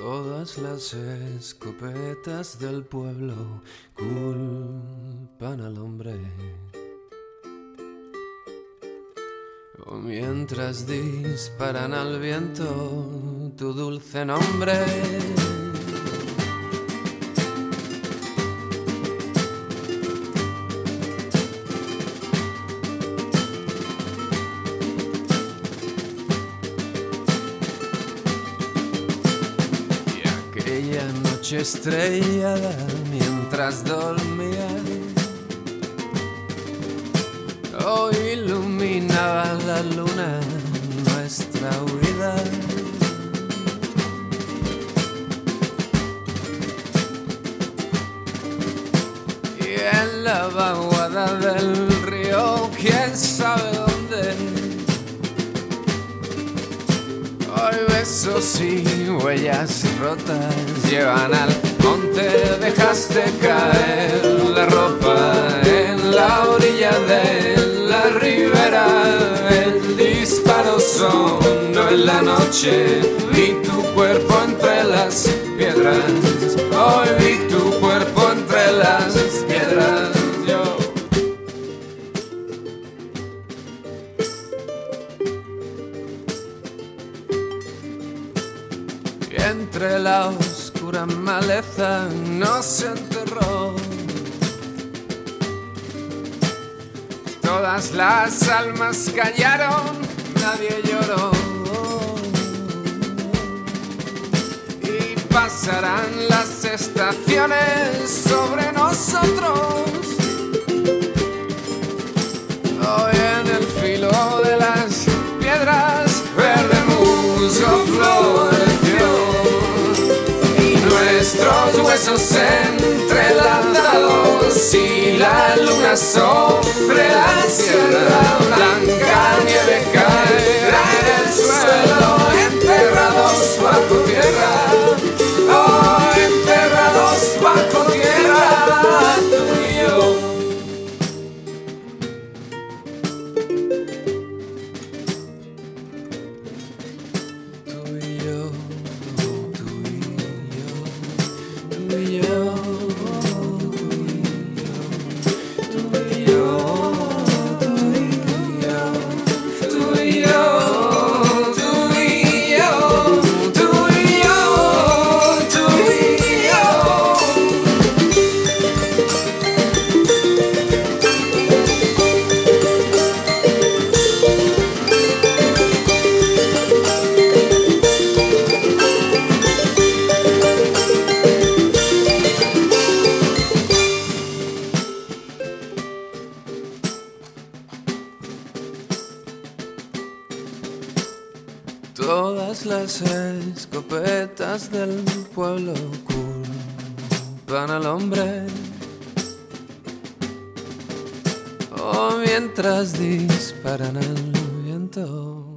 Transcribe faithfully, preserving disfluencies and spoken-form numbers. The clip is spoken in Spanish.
Todas las escopetas del pueblo culpan al hombre. O mientras disparan al viento tu dulce nombre. Aquella noche estrellada mientras dormía, hoy iluminaba la luna nuestra huida. Y en la vaguada del río, quién sabe dónde, hoy besos y huellas rotas llevan al monte. Dejaste caer la ropa en la orilla de la ribera. El disparo sonó en la noche. Vi tu cuerpo entre las piedras. Hoy vi tu cuerpo entre las piedras. Yo entre la oscura maleza nos enterró. Todas las almas callaron, nadie lloró. Y pasarán las estaciones sobre nosotros. Hoy en el filo de las piedras, verde musgo floreció. Nuestros huesos entrelazados y la luna sobre la sierra. Blanca nieve caerá en el suelo, enterrados bajo tierra. Oh, enterrados bajo tierra, tú y yo. Tú y yo. Todas las escopetas del pueblo culpan al hombre. O mientras disparan al viento.